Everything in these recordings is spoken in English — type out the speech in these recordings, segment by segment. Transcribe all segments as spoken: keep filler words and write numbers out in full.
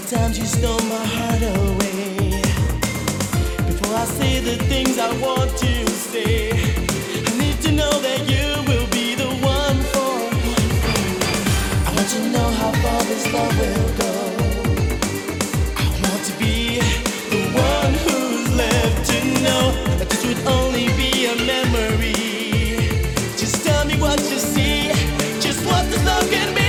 Sometimes you stole my heart away. Before I say the things I want to say, I need to know that you will be the one for me. I want to know how far this love will go. I want to be the one who's left to know that this would only be a memory. Just tell me what you see, just what this love can be.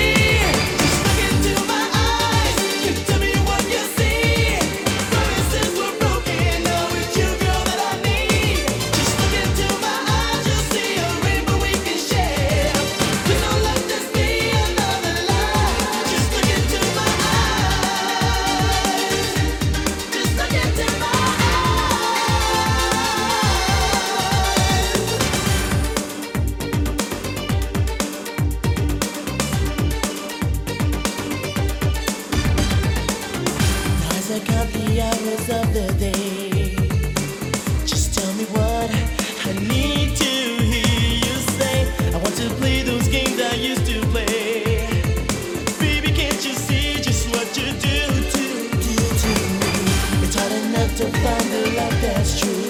I count the hours of the day. Just tell me what I need to hear you say. I want to play those games I used to play. Baby, can't you see just what you do to, do to me? It's hard enough to find the love that's true.